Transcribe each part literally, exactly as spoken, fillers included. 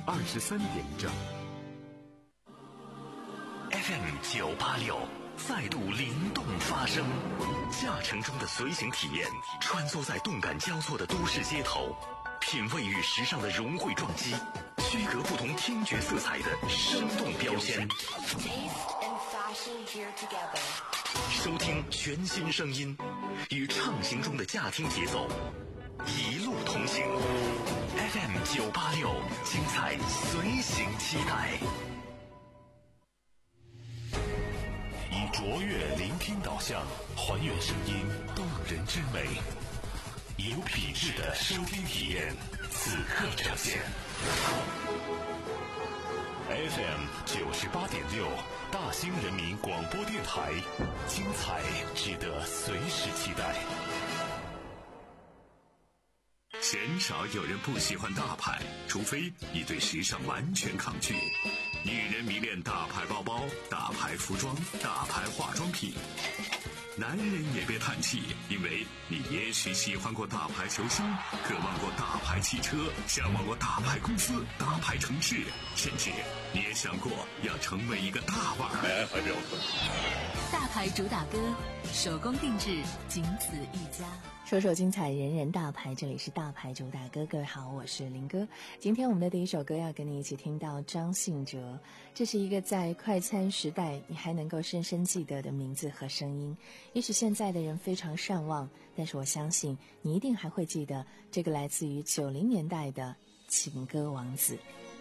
二十三点一兆。 F M 九八六再度灵动发声，驾乘中的随行体验，穿梭在动感交错的都市街头，品味与时尚的融汇撞击，区隔不同听觉色彩的生动标签。收听全新声音，与畅行中的驾听节奏，一路同行。F M 九八六，精彩随行期待。以卓越聆听导向，还原声音动人之美，有品质的收听体验，此刻呈现。F M 九十八点六，大兴人民广播电台，精彩值得随时期待。 鲜少有人不喜欢大牌，除非你对时尚完全抗拒。女人迷恋大牌包包、大牌服装、大牌化妆品。男人也别叹气，因为你也许喜欢过大牌球星，渴望过大牌汽车，向往过大牌公司、大牌城市，甚至你也想过要成为一个大腕儿。还标准。 大牌主打歌，手工定制，仅此一家。 说说精彩，人人大牌，这里是大牌主打歌。各位好，我是林哥。今天我们的第一首歌要跟你一起听到张信哲，这是一个在快餐时代你还能够深深记得的名字和声音。也许现在的人非常善忘，但是我相信你一定还会记得这个来自于九零年代的情歌王子。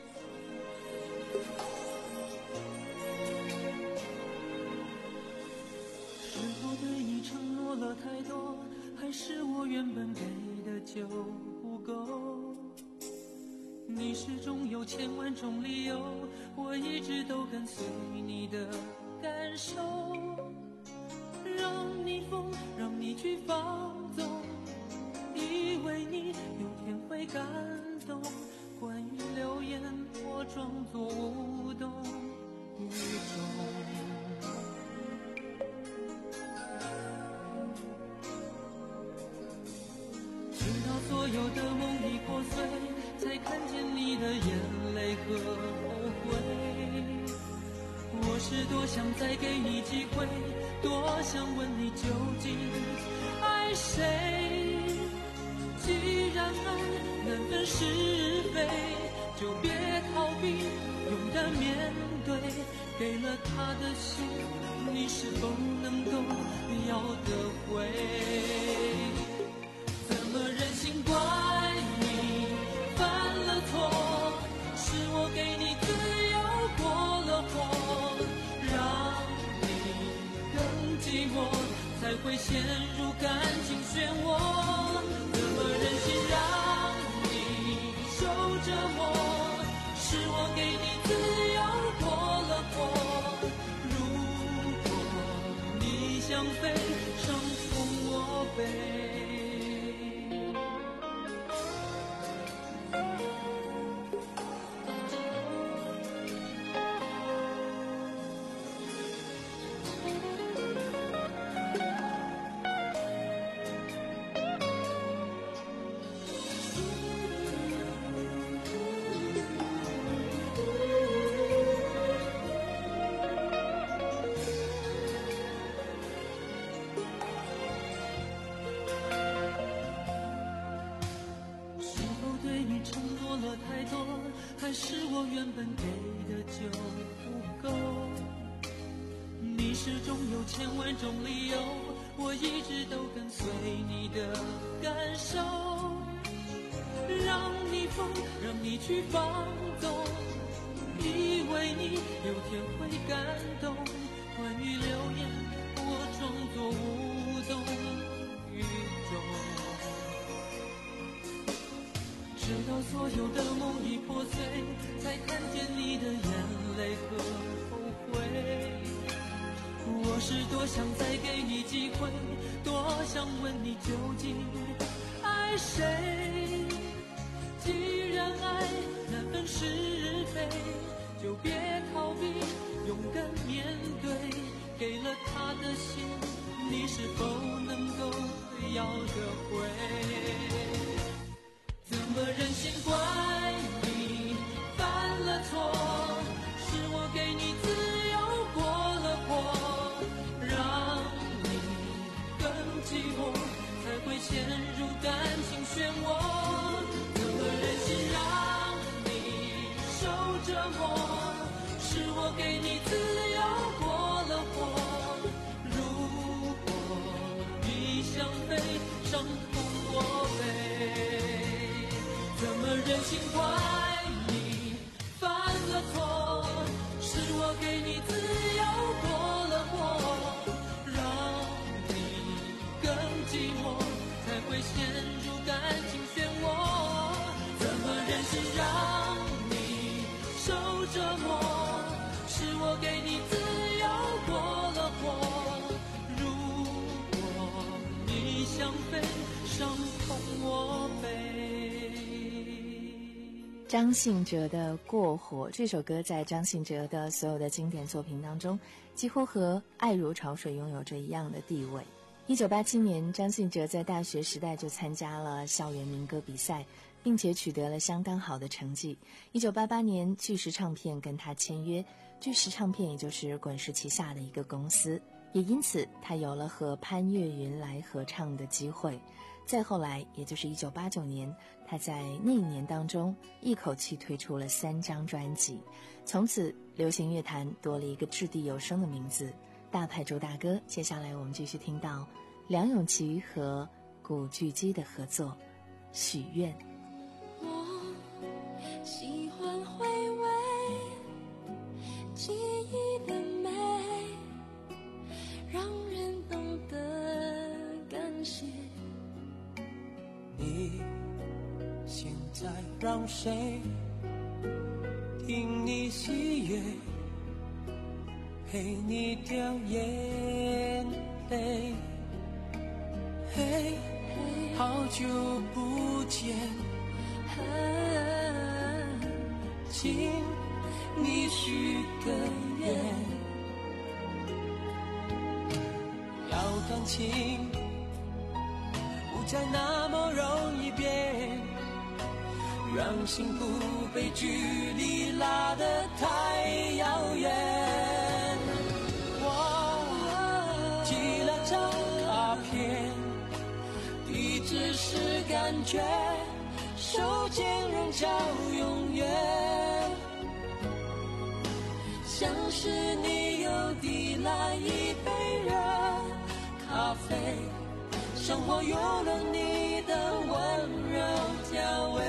是否对你承诺了太多，还是我原本给的就不够？你始终有千万种理由，我一直都跟随你的感受，让你疯，让你去放纵，以为你有天会感动。关于流言，我装作无动于衷。所有的梦已破碎，才看见你的眼泪和后悔。我是多想再给你机会，多想问你究竟爱谁。既然爱难分是非，就别逃避，勇敢面对。给了他的心，你是否能够要得回？怎么忍心怪你犯了错，是我给你自由过了火，让你更寂寞，才会陷入感情漩涡。怎么忍心让你受折磨，是我给你自由过了火，如果你想飞，伤痛我背。是我原本给的就不够，你始终有千万种理由，我一直都跟随你的感受，让你疯，让你去放纵，以为你有天会感动。关于流言，我装作无动于衷。直到所有的梦已破碎，才看见你的眼泪和后悔。我是多想再给你机会，多想问你究竟爱谁。既然爱难分是非，就别逃避，勇敢面对。给了他的心，你是否能够要得回？怎么忍心怪你犯张信哲的《过火》这首歌在张信哲的所有的经典作品当中，几乎和《爱如潮水》拥有着一样的地位。一九八七年，张信哲在大学时代就参加了校园民歌比赛，并且取得了相当好的成绩。一九八八年，巨石唱片跟他签约，巨石唱片也就是滚石旗下的一个公司，也因此他有了和潘越云来合唱的机会。再后来，也就是一九八九年，他在那一年当中一口气推出了三张专辑，从此流行乐坛多了一个掷地有声的名字——大牌主打歌。接下来我们继续听到梁咏琪和古巨基的合作《许愿》。 我喜欢回味记忆的美，让人懂得感谢。 你现在让谁听你喜悦，陪你掉眼泪？嘿，好久不见，请你许个愿，要感情不再那么容易变，让幸福被距离拉得太遥远。我寄了张卡片，地址是感觉，手间仍叫永远，像是你又递来一杯热咖啡，生活有了你的温柔调味。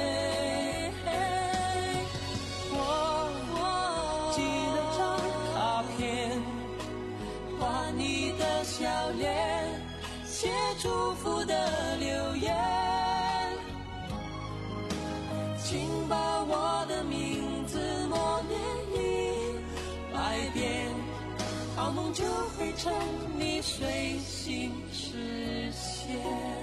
我寄了张卡片，画你的笑脸，写祝福的留言，请把我的名字默念一百遍，好梦就会成你随心实现。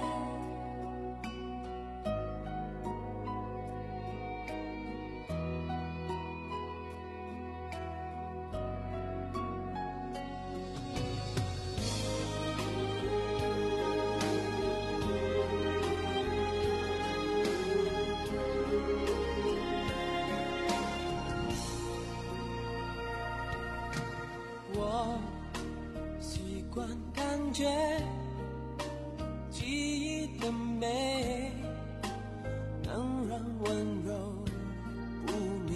我习惯感觉记忆的美，能让温柔不灭。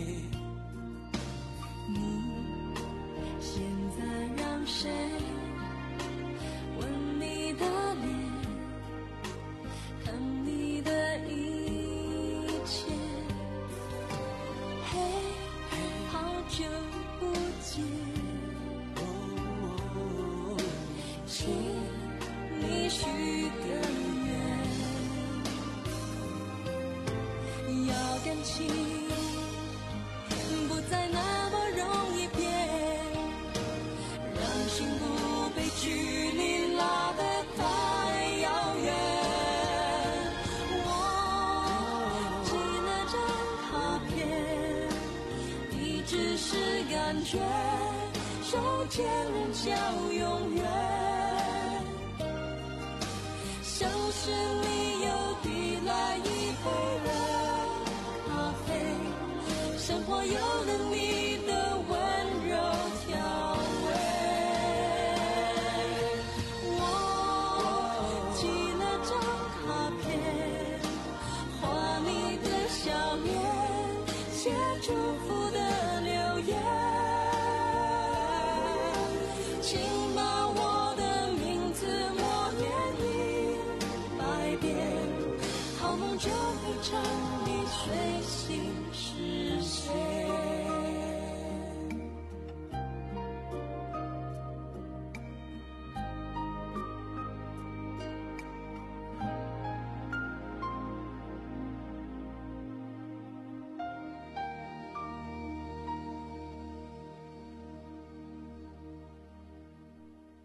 你现在让谁吻你的脸，看你的一切？嘿，好久不见，请你许个愿，要感情不再那么容易变，让幸福被距离拉得太遥远。我寄了张卡片，地址是感觉，手间人叫永远，像是你又递来一杯热咖啡，生活有了你的温柔调味。我寄了张卡片，画你的笑脸，写祝福的留言，请把我的名字默念一百遍，好梦就会成你随心实现。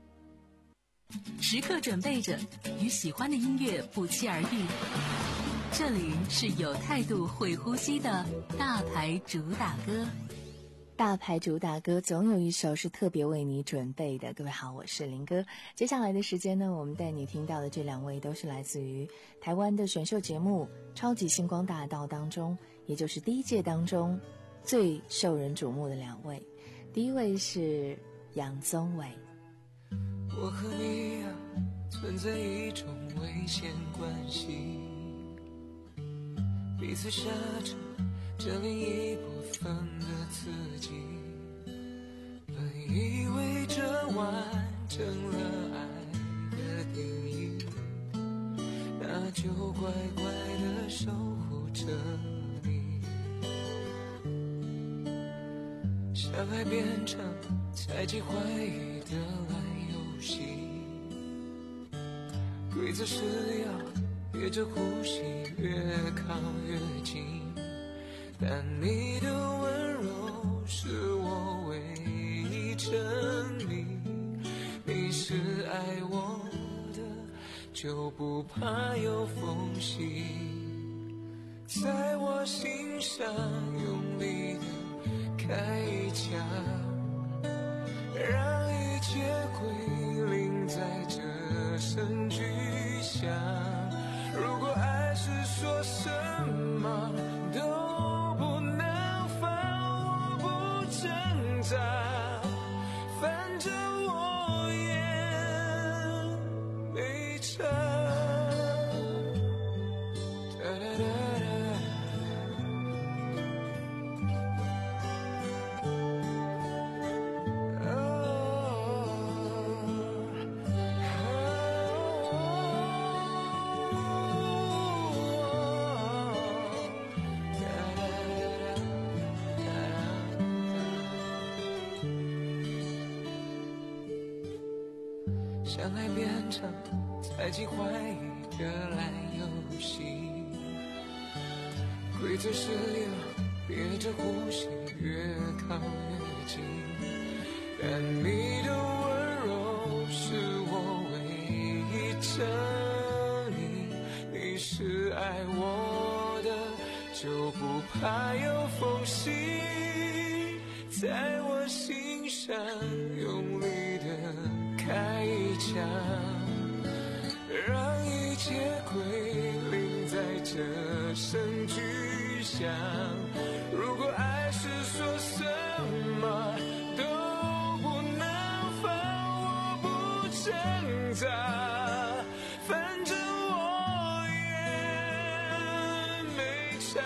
时刻准备着，与喜欢的音乐不期而遇。 这里是有态度会呼吸的大牌主打歌。 大牌主打歌总有一首是特别为你准备的。各位好，我是林哥。接下来的时间呢，我们带你听到的这两位都是来自于台湾的选秀节目《超级星光大道》当中，也就是第一届当中最受人瞩目的两位。第一位是杨宗纬。 我和你啊，存在一种危险关系，彼此杀着这另一部分的自己，本以为这完成了爱的定义，那就乖乖地守护着你。相爱变成猜忌怀疑的烂游戏，规则是要憋着呼吸越靠越近，但你的温柔是我唯一证明，你是爱我的，就不怕有缝隙，在我心上用力的开一枪，让一切归零在这声巨响。如果爱是说什么都不能放，我不挣扎，反正我也没差。哒哒哒哒相爱变成猜忌怀疑的烂游戏，规则是要憋着呼吸越靠越近，但你的温柔是我唯一证明，你是爱我的，就不怕有缝隙，在我心上用力的开一枪，让一切归零在这声巨响。如果爱是说什么都不能放，我不挣扎，反正我也没差。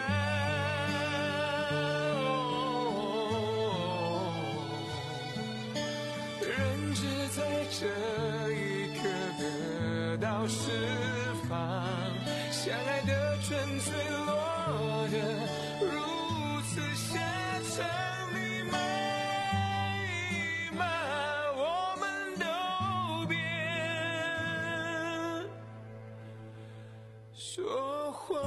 人只在这一刻得到释放，相爱的纯粹落得如此下场，你骂一骂，我们都别说谎。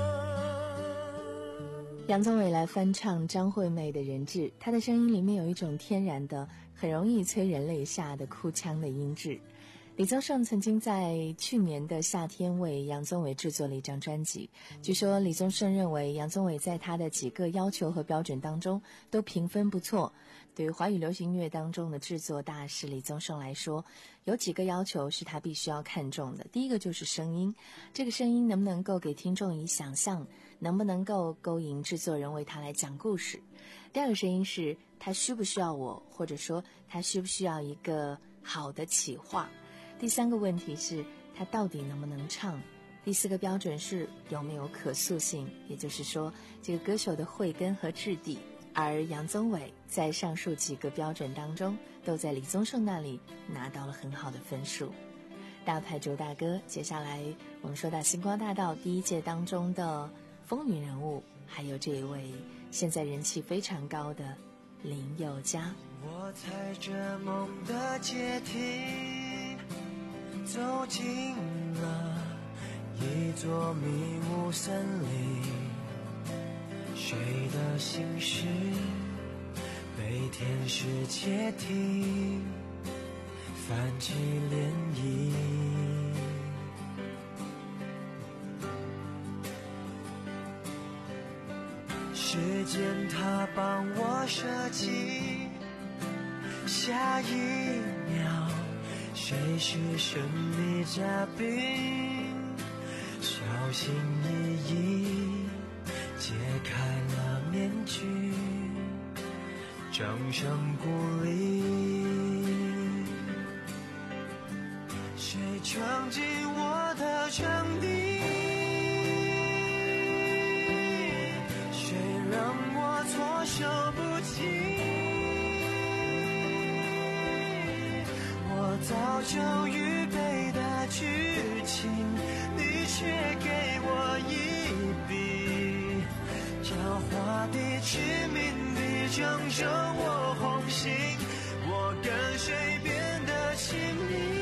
杨宗纬来翻唱张惠妹的《人质》，她的声音里面有一种天然的很容易催人泪下的哭腔的音质。李宗盛曾经在去年的夏天为杨宗纬制作了一张专辑，据说李宗盛认为杨宗纬在他的几个要求和标准当中都评分不错。对于华语流行音乐当中的制作大师李宗盛来说，有几个要求是他必须要看重的。第一个就是声音，这个声音能不能够给听众以想象，能不能够勾引制作人为他来讲故事。第二个声音是他需不需要我，或者说他需不需要一个好的企划。第三个问题是他到底能不能唱。第四个标准是有没有可塑性，也就是说这个歌手的慧根和质地。而杨宗纬在上述几个标准当中都在李宗盛那里拿到了很好的分数。大牌主打歌，接下来我们说到星光大道第一届当中的风云人物，还有这一位现在人气非常高的林宥嘉。 我踩着梦的阶梯走进了一座迷雾森林，谁的心事被天使窃听，泛起涟漪。 间它帮我设计，下一秒谁是神秘嘉宾，小心翼翼揭开了面具，掌声鼓励。谁闯进我的场地，谁让我措手不及，我早就预备的剧情，你却给我一笔狡猾地致命地正中我红心，我跟谁变得亲密，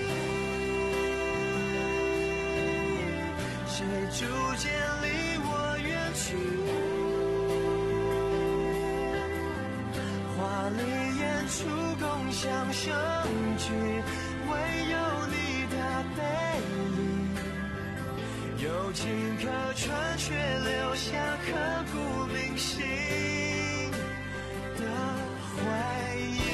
谁逐渐离我远去，华丽演出共享盛举，唯有你的背影有情可传，却留下刻骨铭心的回忆。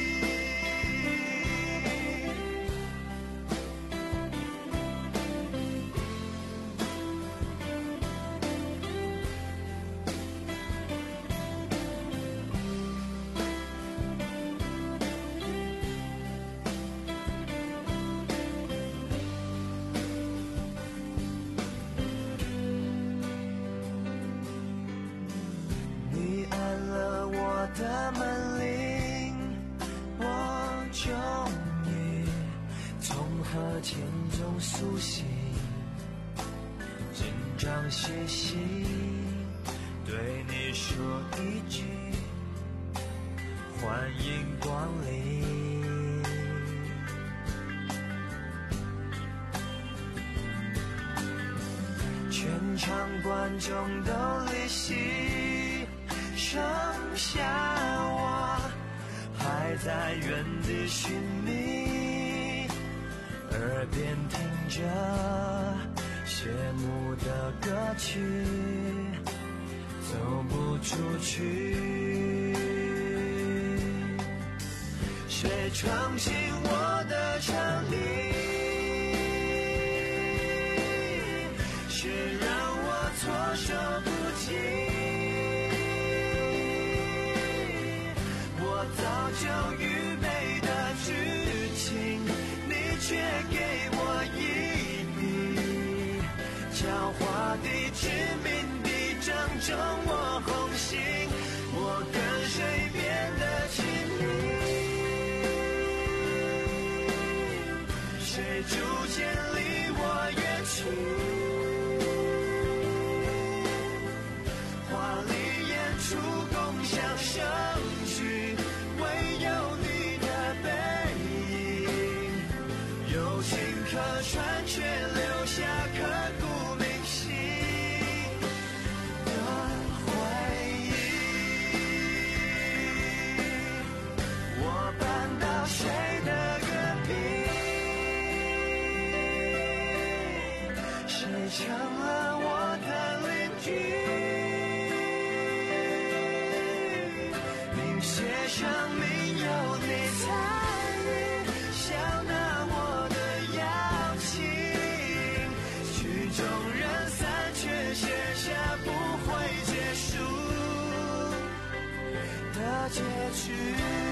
的门铃，我终于从河田中苏醒，紧张兮兮对你说一句欢迎光临，全场观众都离席，剩下我还在原地寻觅，耳边听着谢幕的歌曲，走不出去。谁闯进我的场地，谁让我措手不及，早就预备的剧情，你却给我一笔狡猾地致命地正中我红心，我跟谁变得亲密，谁逐渐离我远去，华丽演出共享盛举，唯有你的背影有情可传，却留下刻骨铭心的回忆。我搬到谁的隔壁，谁成了我的邻居，写上名有你参与，笑纳我的邀请，曲终人散，却写下不会结束的结局。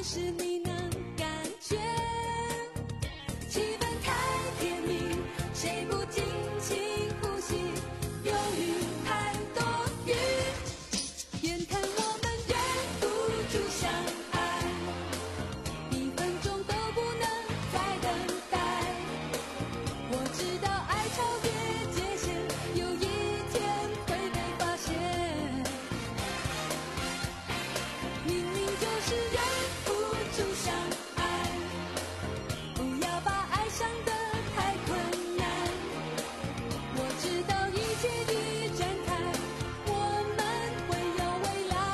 是你能感觉，气氛太甜蜜，谁不尽情呼吸，忧郁太多余，眼看我们忍不住相爱，一分钟都不能再等待，我知道爱超越界限，有一天会被发现，明明就是忍不住相爱，不要把爱想得太困难，我知道一切一展开，我们会有未来。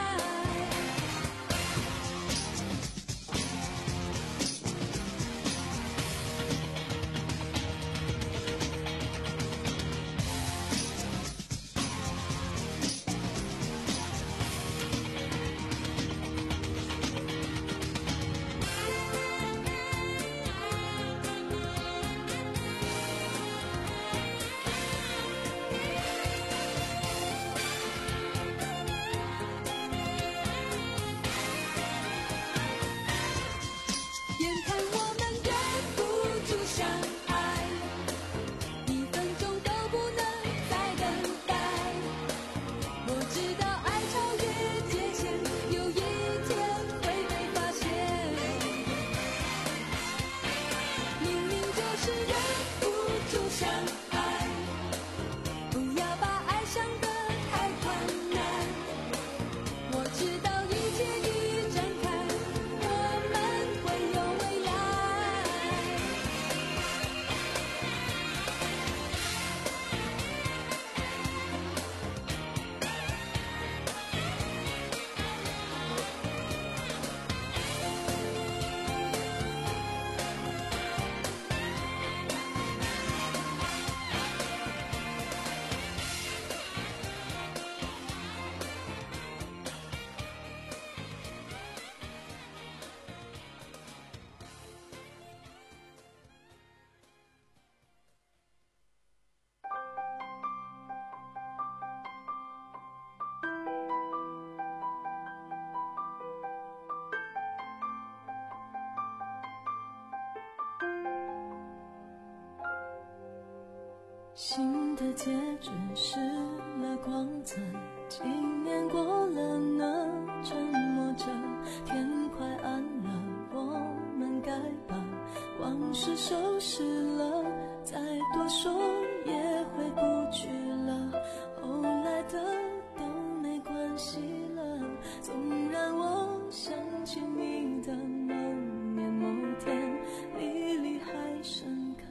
眼看我们忍不住相爱，一分钟都不能再等待，我知道爱超越界限，有一天会被发现，明明就是忍不住相爱，不要把爱想得太困难，我知道一切一展开，我们会有未来。新的结局失了光泽，几年过了呢，沉默着，天快暗了，我们该把往事收拾了，再多说也回不去了，后来的都没关系了，总让我想起你的某年某天，历历还深刻。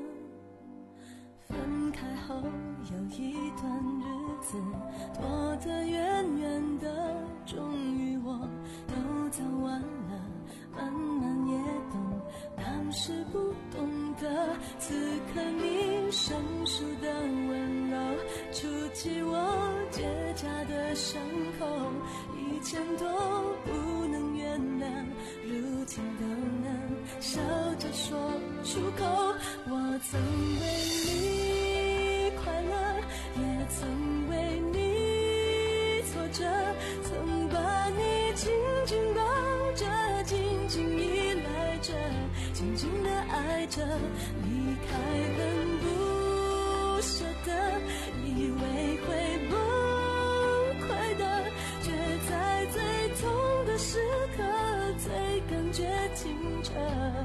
分开后有一段日子，躲得远远的，终于我都走完了，慢慢也懂当时不懂得，此刻你生疏的温柔，触及我结痂的伤口，以前都不能原谅，如今都能笑着说出口，我曾为你快乐，也曾为你挫折，曾把你紧紧抱着，紧紧依赖着，紧紧地爱着，离开很不舍得，以为会崩溃的，却在最痛的时刻最感觉清澈，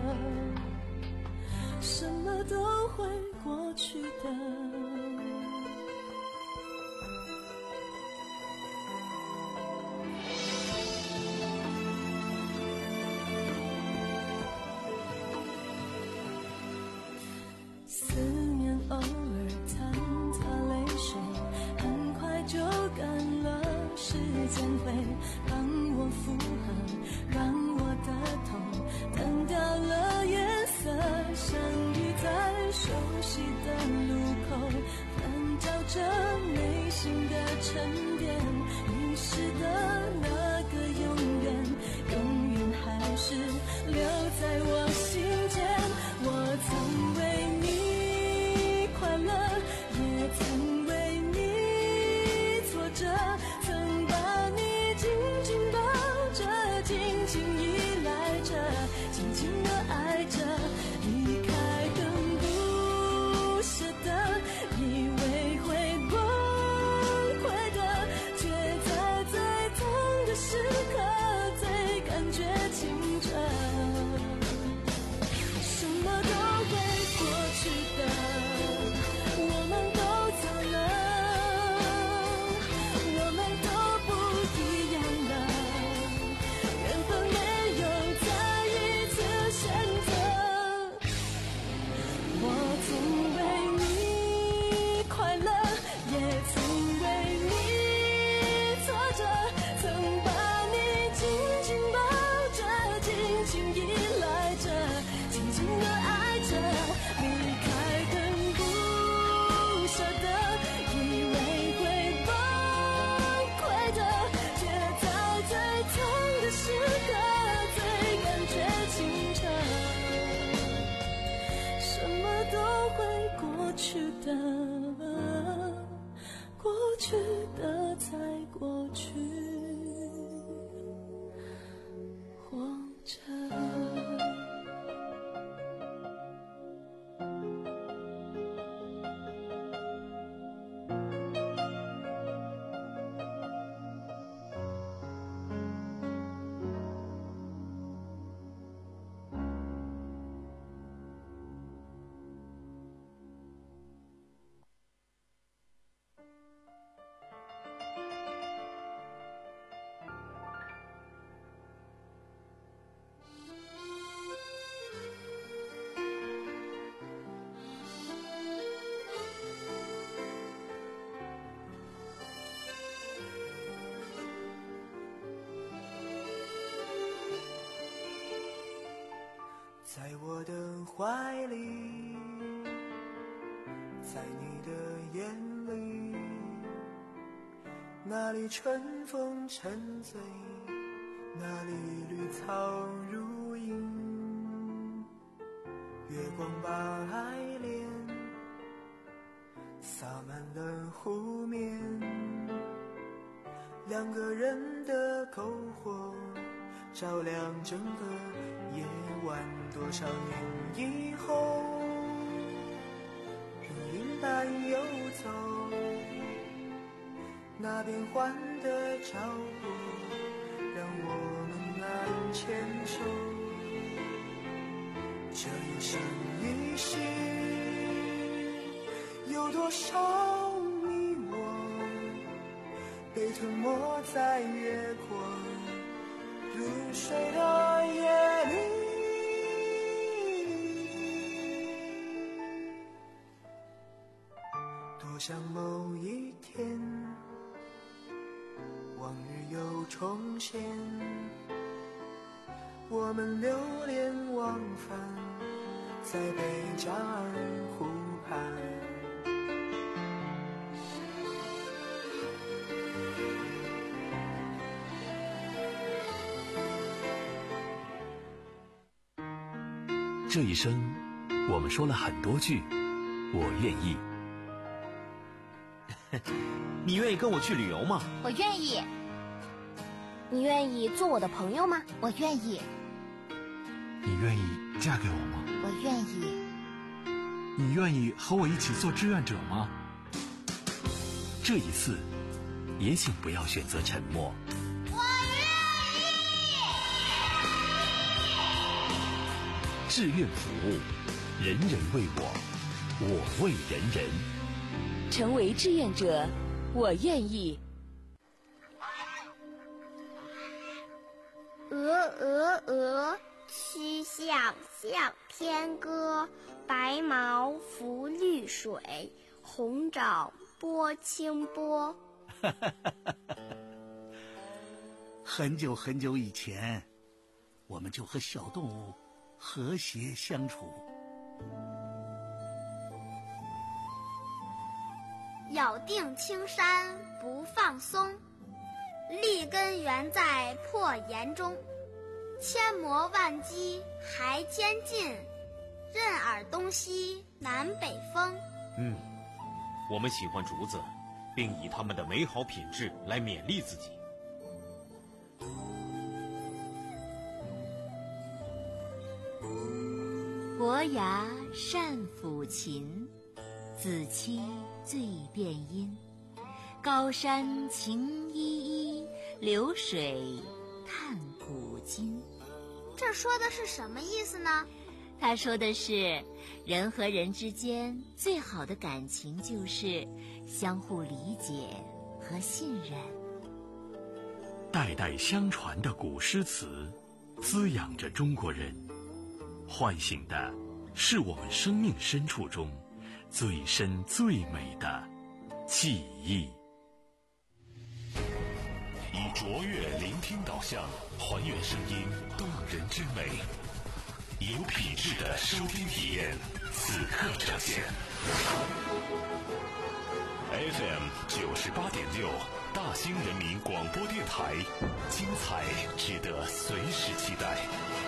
什么都会过去的。思念偶尔掺杂泪水，很快就干了，时间会帮我复合，让我的痛等到了颜色，相遇在熟悉的路口，翻找着内心的沉淀，遗失的那个永远，永远还是留在我心间，我曾为你快乐，也曾为你挫折，曾把你紧紧抱着，紧紧依紧紧地爱着，离开更不舍得，以为会崩溃的，却在最痛的时刻最感觉清澈。什么都会过去的，我们都走了，我们都不一样了，缘分没有再一次选择。我曾为你快乐，也曾为你挫折，曾把你紧紧抱着，紧紧依赖着，紧紧地爱着，离开更不舍得，以为会崩溃的，却在最痛的时刻最感觉清澈。什么都会过去的，过去的才过去，活着。 在我的怀里，在你的眼里，那里春风沉醉，那里绿草如茵，月光把爱恋洒满了湖面，两个人的篝火照亮整个夜晚，多少年以后，如云般游走，那变幻的脚步让我们难牵手。这一生一世，有多少你我被吞没在月光如水的夜里，多想某一天往日又重现，我们流连忘返在贝加尔湖畔。 这一生，我们说了很多句“我愿意”。 你愿意跟我去旅游吗？ 我愿意。你愿意做我的朋友吗？我愿意。 你愿意嫁给我吗？ 我愿意。 你愿意和我一起做志愿者吗？ 这一次，也请不要选择沉默。志愿服务，人人为我，我为人人。 成为志愿者，我愿意。 鹅鹅鹅，曲项向天歌。白毛浮绿水，红掌拨清波。 很久很久以前，我们就和小动物和谐相处。 咬定青山不放松，立根原在破岩中。千磨万击还坚劲，任尔东西南北风。 嗯，我们喜欢竹子，并以它们的美好品质来勉励自己。 伯牙善抚琴，子期最辨音。高山晴依依，流水看古今。 这说的是什么意思呢？ 他说的是，人和人之间最好的感情就是相互理解和信任。 代代相传的古诗词，滋养着中国人，唤醒的是我们生命深处中最深最美的记忆。 以卓越聆听导向，还原声音动人之美，有品质的收听体验，此刻呈现。F M 九十八点六，大兴人民广播电台，精彩值得随时期待。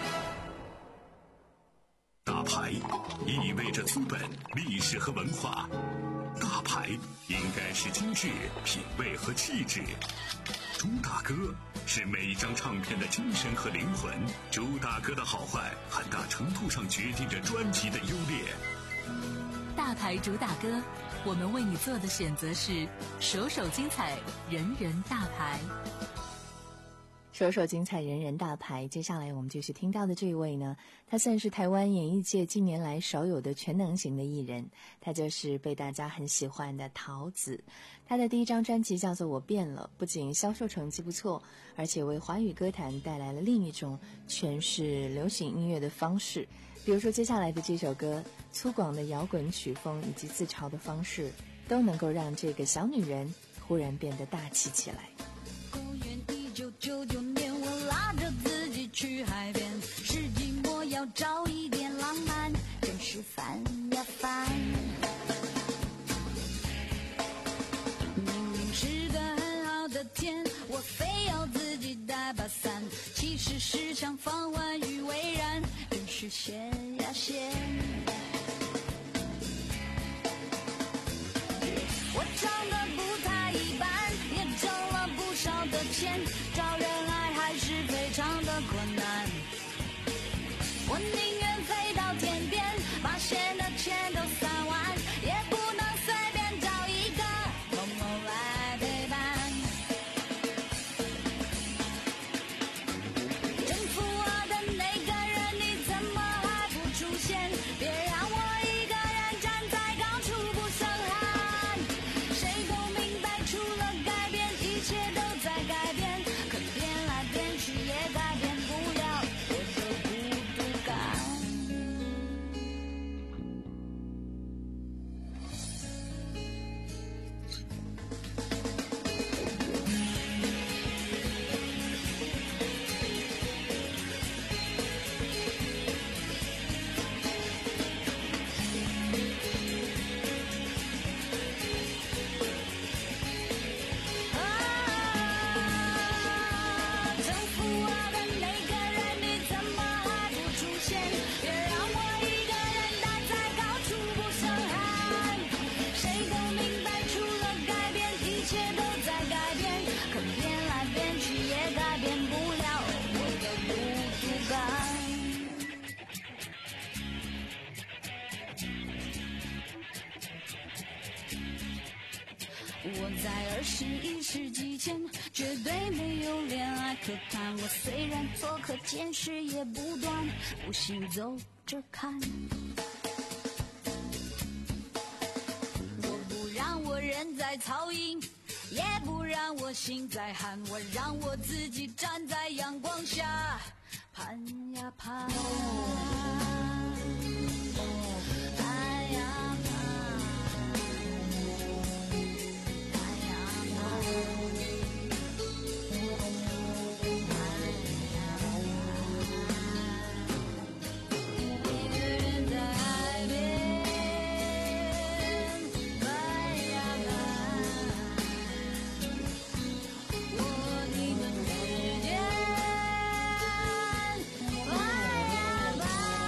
大牌意味着资本、历史和文化，大牌应该是精致、品味和气质。朱大哥是每一张唱片的精神和灵魂，朱大哥的好坏很大程度上决定着专辑的优劣。 大牌朱大哥，我们为你做的选择是首首精彩，人人大牌。 首首精彩，人人大牌。接下来我们继续听到的这一位呢，他算是台湾演艺界近年来少有的全能型的艺人，他就是被大家很喜欢的陶子。他的第一张专辑叫做《我变了》，不仅销售成绩不错，而且为华语歌坛带来了另一种诠释流行音乐的方式。比如说接下来的这首歌，粗犷的摇滚曲风以及自嘲的方式，都能够让这个小女人忽然变得大气起来。 一九九九年，我拉着自己去海边，是寂寞要找一点浪漫，真是烦呀烦。明明是个很好的天，我非要自己带把伞，其实是想放欢愉为然，真是闲呀闲。我唱得不太一般，也挣了不少的钱，找人爱还是非常的困难。我宁愿飞到天边，把闲的钱都散完，也不能随便找一个朋友来陪伴。征服我的那个人，你怎么还不出现？别让我一个人站在高处不胜寒。谁都明白，除了改变，一切都在改变，可变来变去也改变不了我的孤独感。征服我的那个人，你怎么还不出现？别让我一个人待在高处不胜寒。谁都明白，除了改变，一切都在改变，可变来变去也改变不了我的孤独感。我在二十一世纪前绝对没有恋爱可谈，我虽然做客见识也不断，不行走着看。我不让我人在曹营，也不让我心在寒，我让我自己站在阳光下盼呀盼，盼呀盼。一个人在海边盼呀盼，我你的指尖盼呀盼。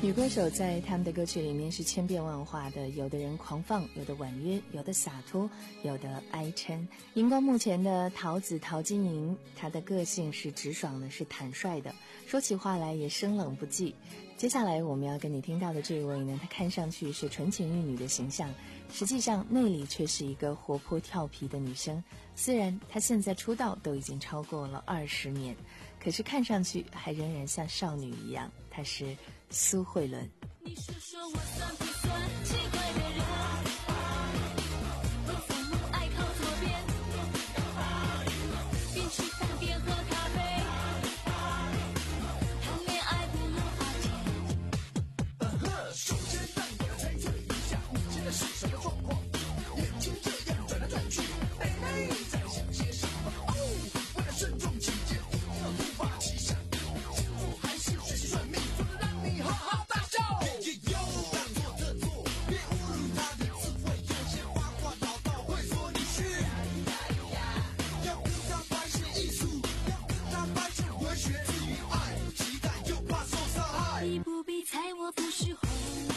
女歌手在他们的歌曲里面是千变万化的，有的人狂放，有的婉约，有的洒脱，有的哀嗔。荧光幕前的桃子陶晶莹，她的个性是直爽的，是坦率的，说起话来也生冷不忌。接下来我们要跟你听到的这位呢，她看上去是纯情玉女的形象，实际上内里却是一个活泼调皮的女生。虽然她现在出道都已经超过了二十年，可是看上去还仍然像少女一样。她是苏慧伦。 你说说我算不算奇怪的人？我父母爱靠左边，边吃饭边喝咖啡，谈恋爱不用花钱。 首先让我来猜测一下，你现在是什么状况？眼睛这样转来转去，妹妹在想些什么？哦，为了慎重起见，要突发奇想，幸福还是学习算命，做得让你哈哈大笑。也有当做这做，别侮辱他的智慧，有些花花老道会说你是。要跟他拍是艺术，要跟他拍是文学，至于爱，期待又怕受伤害。 你不必猜我不是红，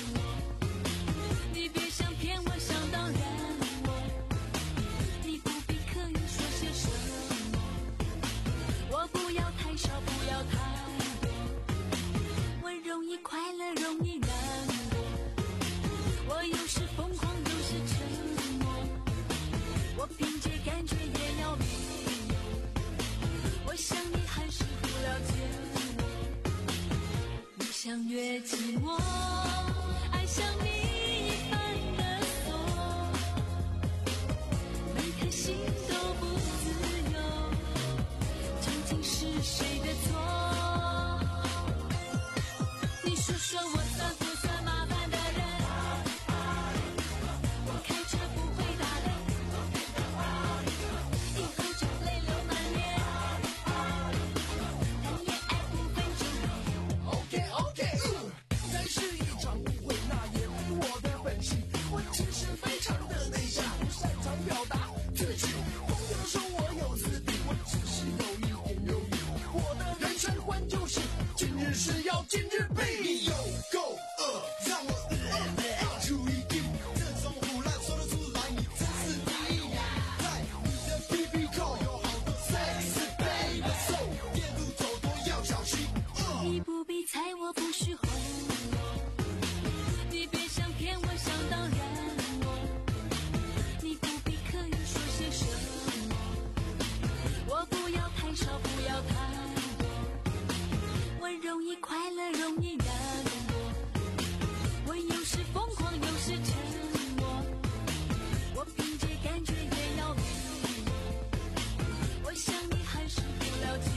你别想骗我想当然我，你不必刻意说些什么，我不要太少不要太多，我容易快乐容易难过，我有时疯狂有时沉默，我凭借感觉也要迷路，我想你还是不了解我，越想越寂寞，爱上你一般的锁，每颗心都不自由，究竟是谁的错？你说说我算不算麻烦的人？我开车不会打雷，一喝酒泪流满面，谈恋爱不分昼夜。 OK OK，但是一场误会，那也非我的本性。我其实非常的内向，不擅长表达自己。朋友说我有自闭，我只是有一点犹豫。我的人生观就是今日事要今日毕。你有够恶，让我呃呃呃出一句，这种胡乱说得出来，你真是第一。在你的 P P 扣有好多 sexy baby， so 夜路走多要小心。呃你不必猜我不是红，你别想骗我想当然我，你不必刻意说些什么，我不要太少不要太多，我容易快乐容易难过，我有时疯狂有时沉默，我凭借感觉也要迷路，我想你还是不了解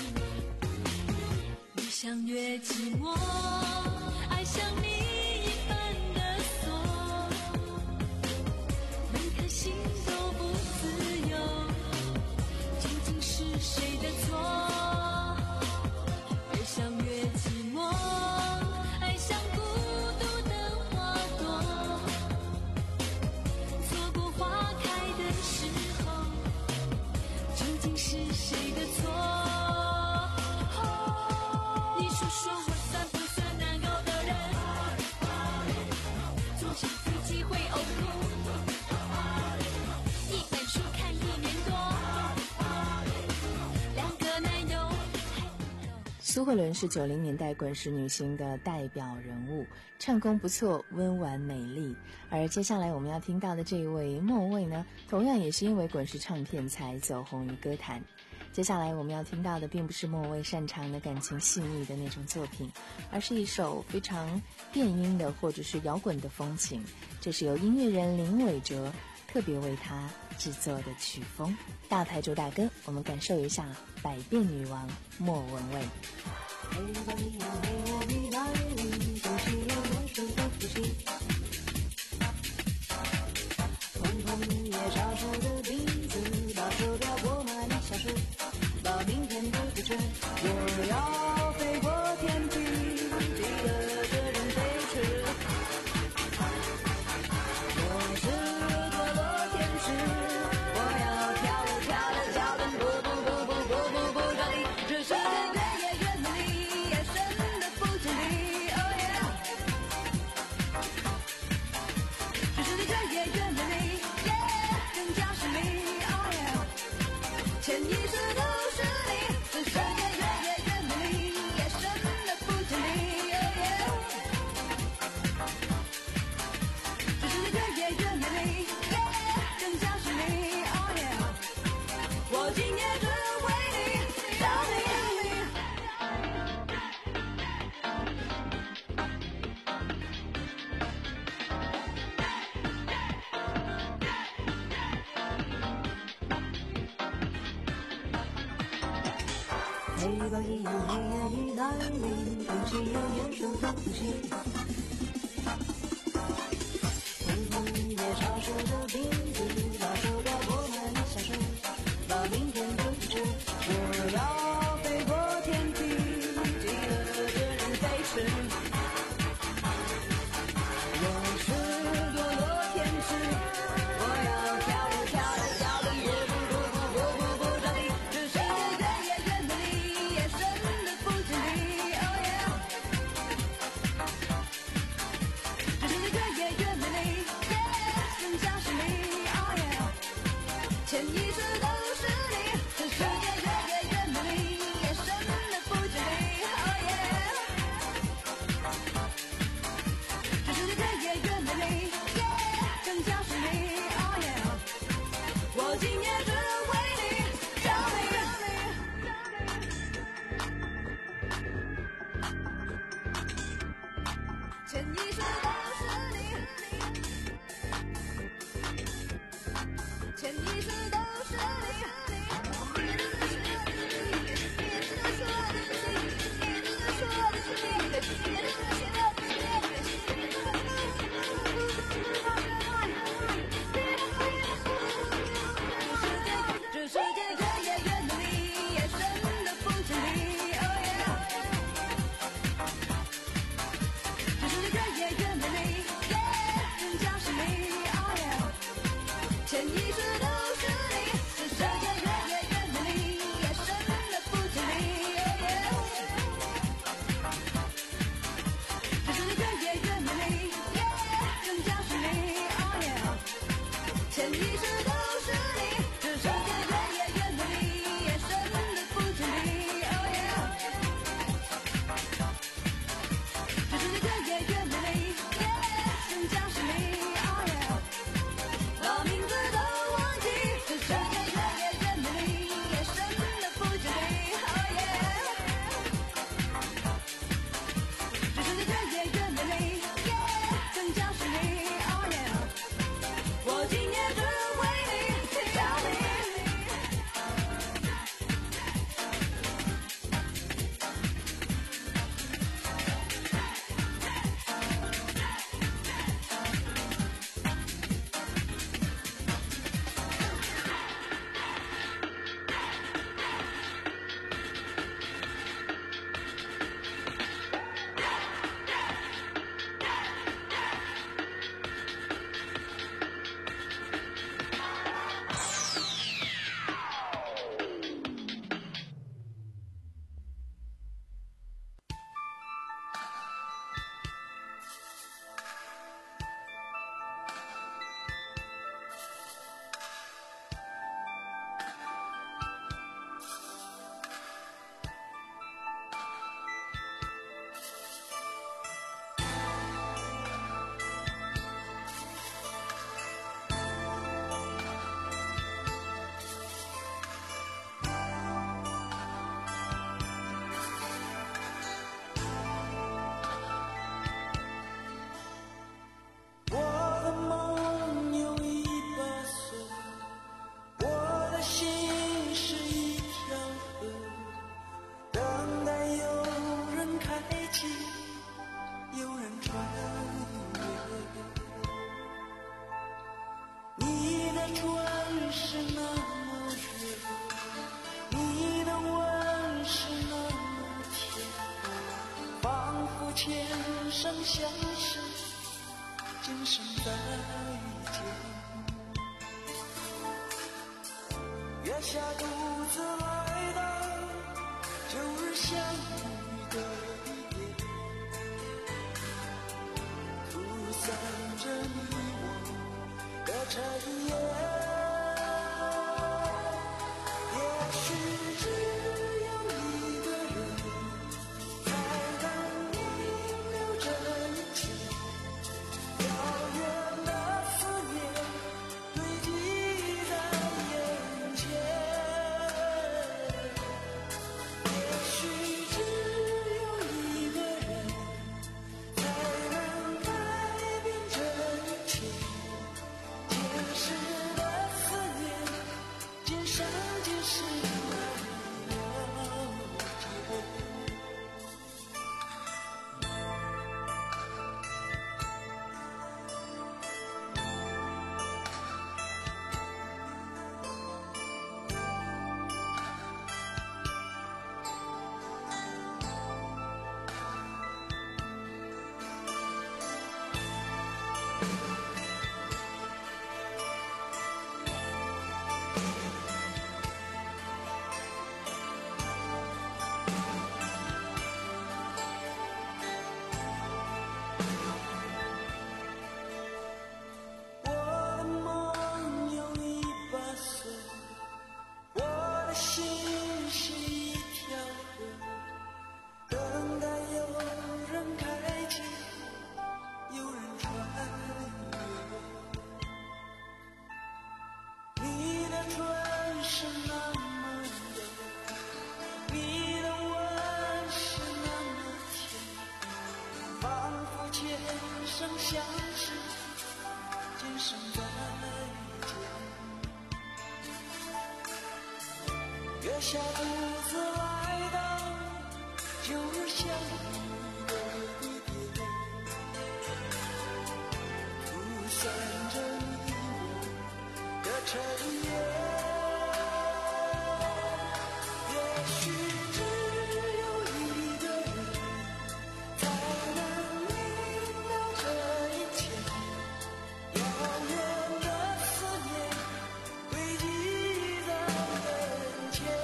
我，越想越寂寞，爱上你一般的锁，每颗心都不自由，究竟是谁的错？越想越寂寞，爱像孤独的花朵，错过花开的时候，究竟是谁的错？你说说我算不算难搞的人？坐上飞机会呕吐，一本书看一年多，两个男友还不够。 苏慧伦是九零年代滚石女星的代表人物，唱功不错，温婉美丽。而接下来我们要听到的这一位莫文蔚呢，同样也是因为滚石唱片才走红于歌坛。接下来我们要听到的并不是莫文蔚擅长的感情细腻的那种作品，而是一首非常电音的或者是摇滚的风情。这是由音乐人林伟哲特别为他制作的曲风。大牌主打歌，我们感受一下百变女王莫文蔚。 碰碰夜叉出的鼻子，把手表过满一小时，把明天的不缺，我要飞过天际，记得这人谁是？我是堕落天使，我要跳舞跳得跳得不不不不不不不着地，这世界越夜越美丽，夜深的不见底。Oh yeah。 黑豹一样黑夜已来临，空气有眼神风起。红枫叶插手的瓶子，把手抓过慢下手，把明天的日子，我要飞过天际，饥饿的人飞驰。我是多么天使，我要跳舞跳得跳得不不不不不不着地，这世界越夜越美丽，夜深的不经历 ，Oh yeah。这世界越夜越美丽，夜更加是你 ，Oh yeah。潜意识都是你，这世界越夜越美丽，夜深的不经历 ，Oh yeah。这世界越夜越美丽，夜更加是你 ，Oh yeah。我今夜只为你着迷。潜意识都是你，潜意识都是你。这世界越夜越美丽，夜深的不经历 ，Oh yeah。这世界越夜越美丽，夜更加是你 ，Oh yeah。潜意识都是你，这世界越夜越美丽，夜深的不经历 ，Oh yeah。这世界越夜越美丽，夜更加是你 ，Oh yeah。潜意识都是你，这世界越夜越美丽，夜深的不经历 ，Oh yeah。这世界越夜越美丽，夜更加是你 ，Oh yeah。把名字都忘记，这世界越夜越美丽，夜深的不经历 ，Oh yeah。这世界越夜越美丽，夜更加是你 ，Oh yeah。我今夜只为你着迷。 我的梦有一把锁，我的心是一条河，等待有人开启，有人穿越。你的唇是那么热，你的吻是那么甜，仿佛前生相识，今生再见。月下独自来到旧日相遇的地点，吐散着你我的尘烟。也许只有一个人才能弥留这一切，遥远的思念堆积在眼前。也许只有一个人才能改变这一切，前世的下独自来到旧日相遇的地点，铺散着你我的尘烟。也许只有一个人才能明了这一切，遥远的思念堆积在眼前。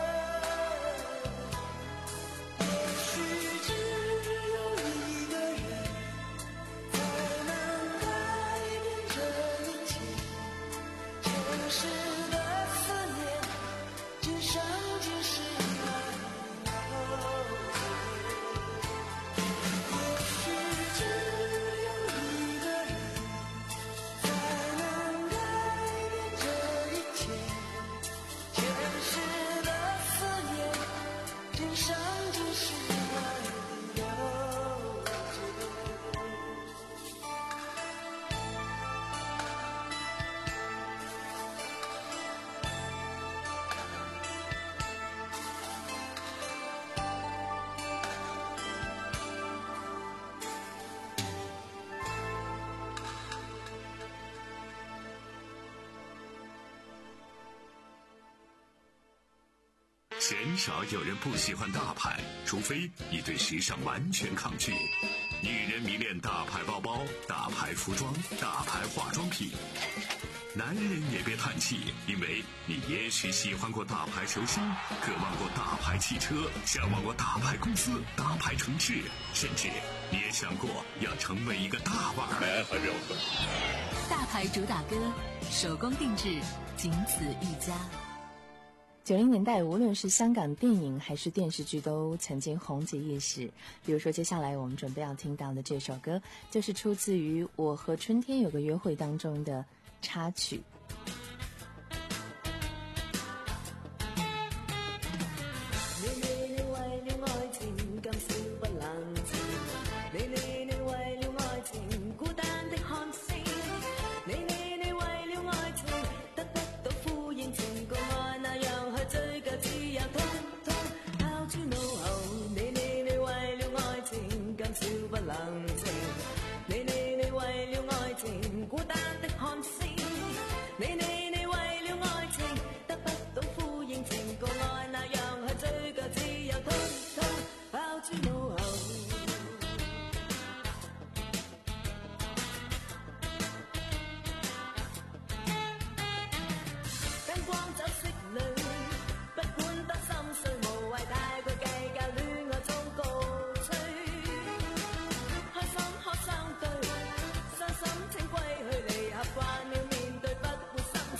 也许只有一个人才能改变这一切，前世的思念今生今世难了解。也许只有一个人才能改变这一切，前世的思念今生今世难了解。 鲜少有人不喜欢大牌，除非你对时尚完全抗拒。女人迷恋大牌包包、大牌服装、大牌化妆品。男人也别叹气，因为你也许喜欢过大牌球星，渴望过大牌汽车，向往过大牌公司、大牌城市，甚至你也想过要成为一个大腕儿。 大牌主打歌，手工定制，仅此一家。 九零年代，无论是香港电影还是电视剧，都曾经红极一时。比如说，接下来我们准备要听到的这首歌，就是出自于《我和春天有个约会》当中的插曲。 傷心請歸去，離合慣了面對不會心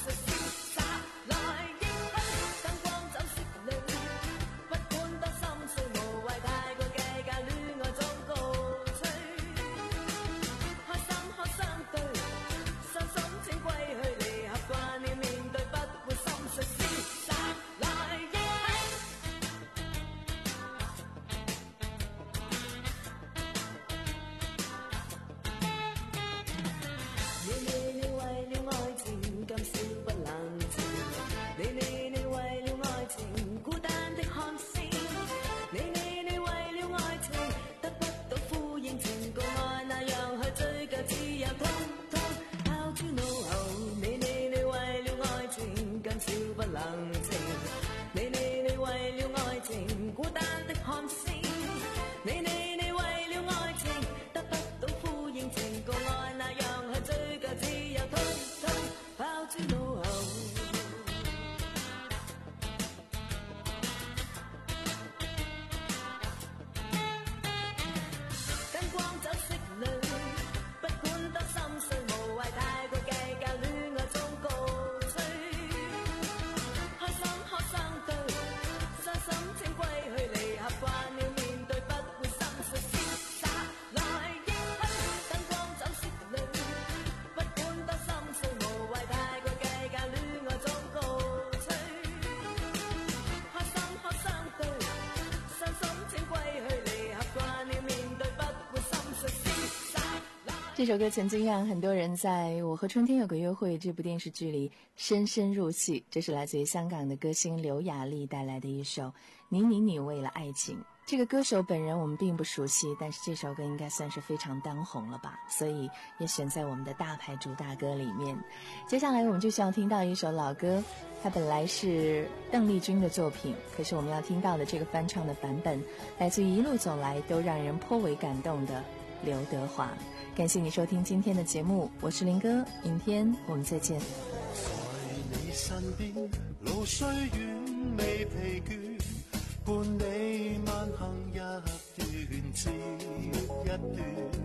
这首歌曾经让很多人在《我和春天有个约会》这部电视剧里深深入戏。这是来自于香港的歌星刘雅丽带来的一首《你你你为了爱情》。这个歌手本人我们并不熟悉，但是这首歌应该算是非常当红了吧，所以也选在我们的大牌主打歌里面。接下来我们就需要听到一首老歌，它本来是邓丽君的作品，可是我们要听到的这个翻唱的版本来自于一路走来都让人颇为感动的刘德华。感谢你收听今天的节目，我是林哥，明天我们再见。 在你身邊，路雖遠未疲倦，伴你慢行一段接一段，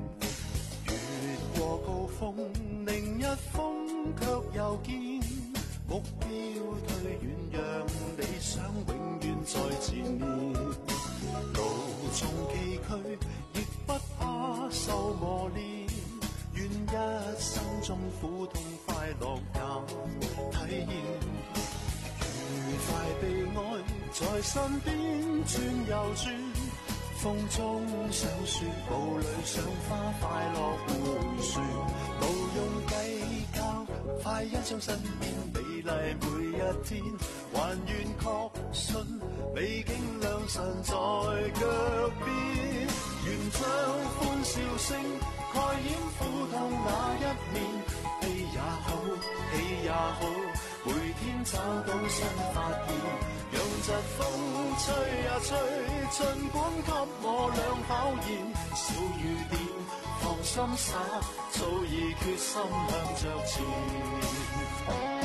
越過高峰，另一峰卻又見，目標推遠，讓理想永遠在前面，路縱崎嶇，亦不怕受磨練。願一生中苦痛快樂也體驗，愉快被愛在身邊轉又轉，風中想說霧裏賞花快樂迴旋，無用計較，快欣賞身邊美麗每一天，還願確信美景良辰在腳邊，願將歡笑聲蓋掩苦痛那一面，悲也好，喜也好，每天找到新發現，讓疾風吹呀吹，儘管給我倆考驗，小雨點，放心灑，早已決心向着前。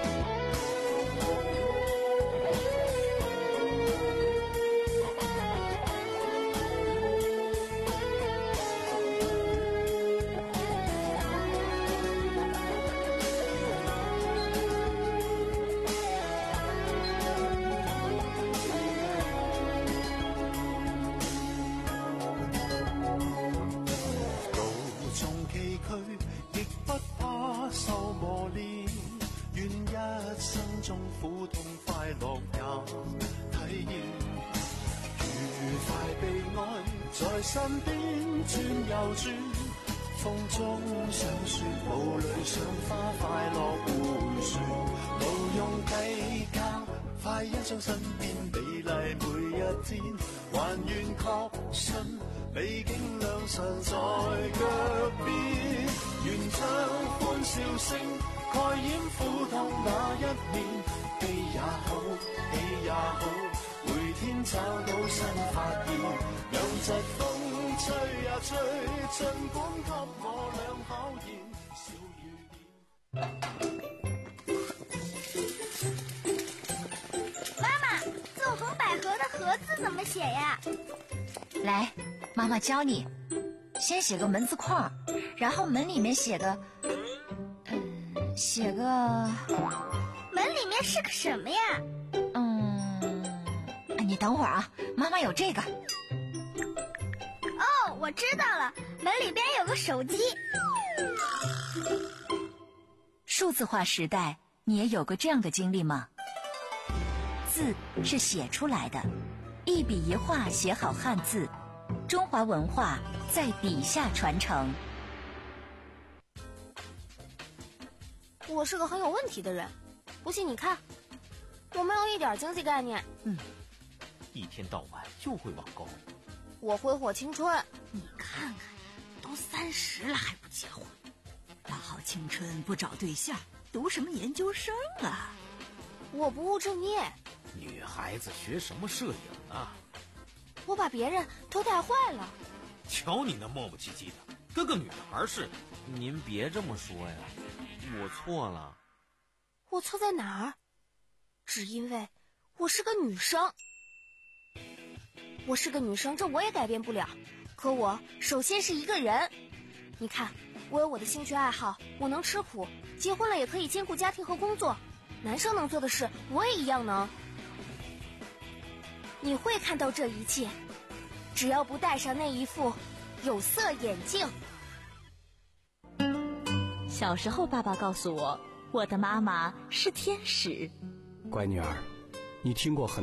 亦不怕受磨練，願一生中苦痛快樂也體驗，愉快被愛在身邊轉又轉，風中想說霧裏賞花快樂迴旋，無用計較，快欣賞身邊美麗每一天，還願確信美景良辰在腳邊，願將歡笑聲蓋掩苦痛那一面，悲也好，喜也好，每天找到新發現，讓疾風吹呀吹，儘管給我倆考驗，小雨點。媽媽，纵橫捭闔的闔字怎麼寫呀？ 來，媽媽教你，先寫個門字框，然後門裡面寫個，嗯，寫個， 門裡面是個什麼呀？ 嗯，你等會兒啊，媽媽有這個。 哦，我知道了，門裡邊有個手機。 數字化時代，你也有過這樣的經歷嗎？字是寫出來的，一筆一畫寫好漢字，中華文化在筆下傳承。 我是個很有問題的人，不信你看，我沒有一點經濟概念。 嗯，一天到晚就會網購。 我揮霍青春，你看看，都三十了還不結婚， 大好青春不找對象，讀什麼研究生啊？ 我不務正業。 女孩子學什麼攝影啊？ 我把別人都帶壞了。 瞧你那磨磨唧唧的，跟個女孩似的。您別這麼說呀，我錯了。 我錯在哪兒？只因為我是個女生。我是個女生，這我也改變不了。可我首先是一個人。你看，我有我的興趣愛好，我能吃苦，結婚了也可以兼顧家庭和工作。男生能做的事，我也一樣能。你會看到這一切，只要不戴上那一副有色眼鏡。 小時候，爸爸告訴我，我的媽媽是天使。 乖女兒，你聽過很